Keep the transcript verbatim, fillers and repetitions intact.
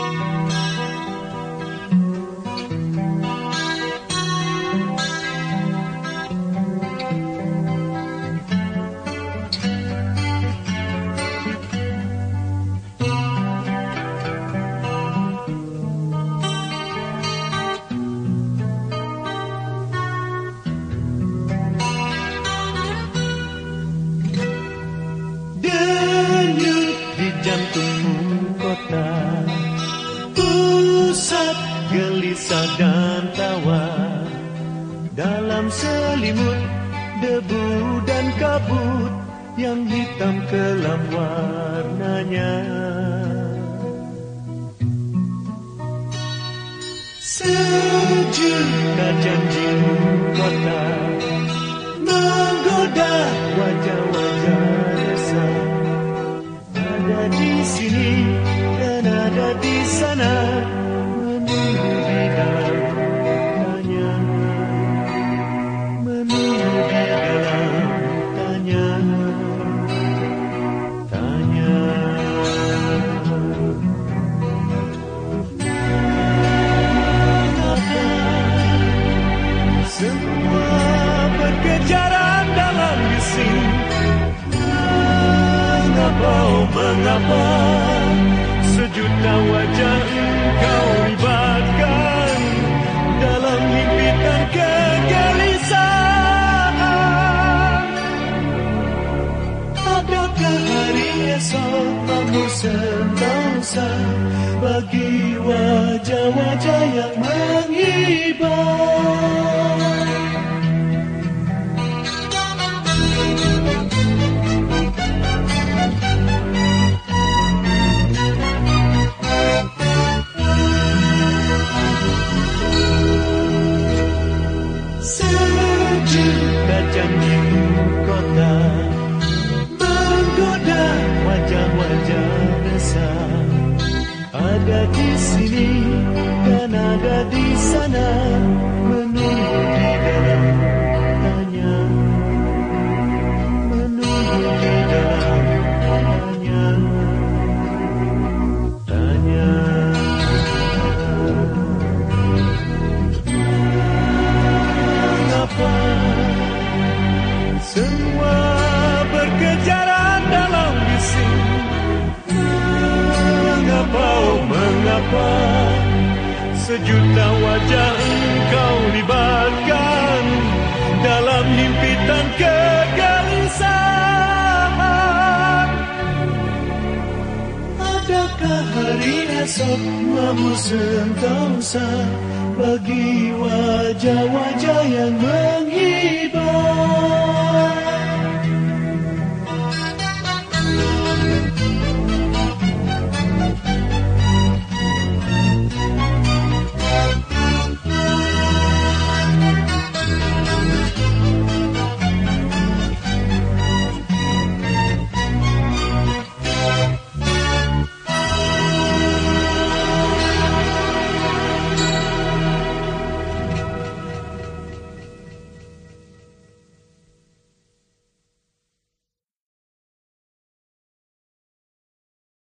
Jantung kota, pusat gelisah dan tawa, dalam selimut debu dan kabut yang hitam kelam warnanya. Sejuta janji kota menggoda wajah-wajah resah. Ada di sini dan ada di sana, menunggu di dalam tanya, menunggu di dalam tanya, tanya. Mengapa semua berkejaran dalam bising? Mengapa, oh mengapa sejuta wajah engkau libatkan dalam himpitan kegelisahan? Adakah hari esok kamu sentosa bagi wajah-wajah yang menghibur? Sejuta janji kota menggoda wajah-wajah resah. Ada di sini dan ada di sana, menunggu di dalam tanya, menunggu di dalam tanya, tanya. Semua berkejaran dalam bising. Mengapa, oh mengapa sejuta wajah engkau libatkan dalam himpitan kegelisahan? Adakah hari esok kamu sentosa bagi wajah-wajah yang menghibur?